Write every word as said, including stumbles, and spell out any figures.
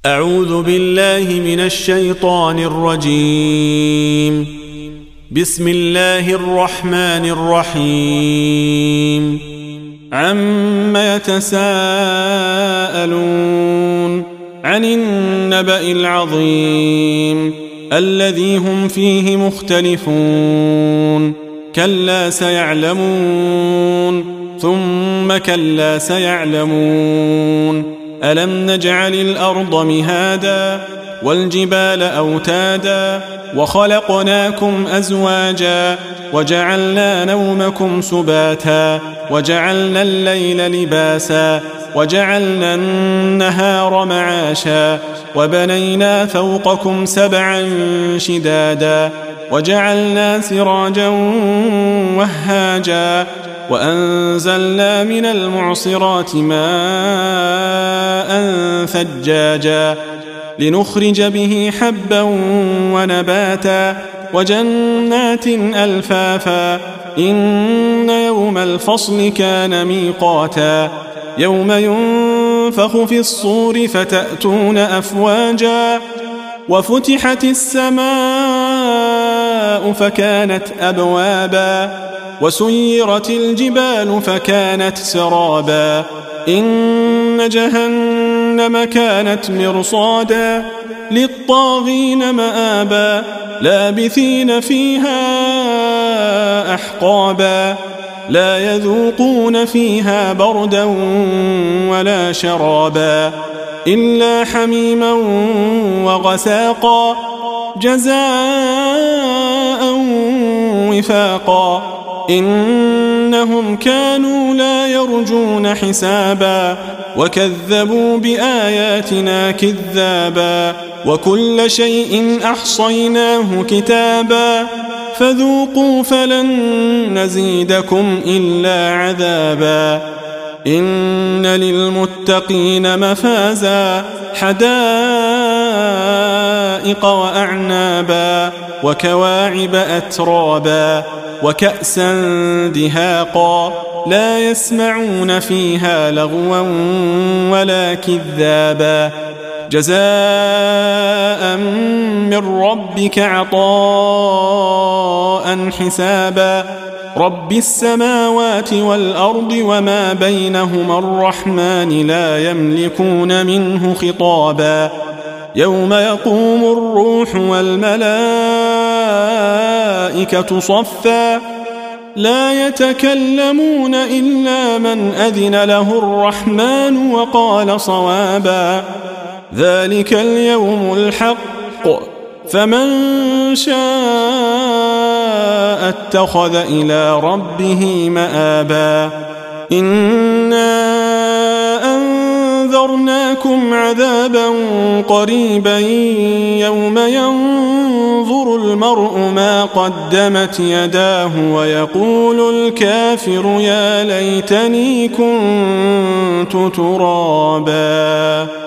أعوذ بالله من الشيطان الرجيم. بسم الله الرحمن الرحيم. عم يتساءلون عن النبأ العظيم الذي هم فيه مختلفون كلا سيعلمون ثم كلا سيعلمون ألم نجعل الأرض مهادا والجبال أوتادا وخلقناكم أزواجا وجعلنا نومكم سباتا وجعلنا الليل لباسا وجعلنا النهار معاشا وبنينا فوقكم سبعا شدادا وجعلنا سراجا وهاجا وأنزلنا من المعصرات ماء ثجاجا لنخرج به حبا ونباتا وجنات ألفافا إن يوم الفصل كان ميقاتا يوم ينفخ في الصور فتأتون أفواجا وفتحت السماء فكانت أبوابا وسيرت الجبال فكانت سرابا إن جهنم كانت مرصادا للطاغين مآبا لابثين فيها أحقابا لا يذوقون فيها بردا ولا شرابا إلا حميما وغساقا جزاء وفاقا إنهم كانوا لا يرجون حسابا وكذبوا بآياتنا كذابا وكل شيء أحصيناه كتابا فذوقوا فلن نزيدكم إلا عذابا إن للمتقين مفازا حدائق وأعنابا وكواعب أترابا وكأسا دهاقا لا يسمعون فيها لغوا ولا كذابا جزاء من ربك عطاء حسابا رب السماوات والأرض وما بينهما الرحمن لا يملكون منه خطابا يوم يقوم الروح والملائكة صفا لا يتكلمون إلا من أذن له الرحمن وقال صوابا ذلك اليوم الحق فمن شاء اتخذ إلى ربه مآبا إنا أنذرناكم عذابا قريبا يوم ينظر المرء ما قدمت يداه ويقول الكافر يا ليتني كنت ترابا.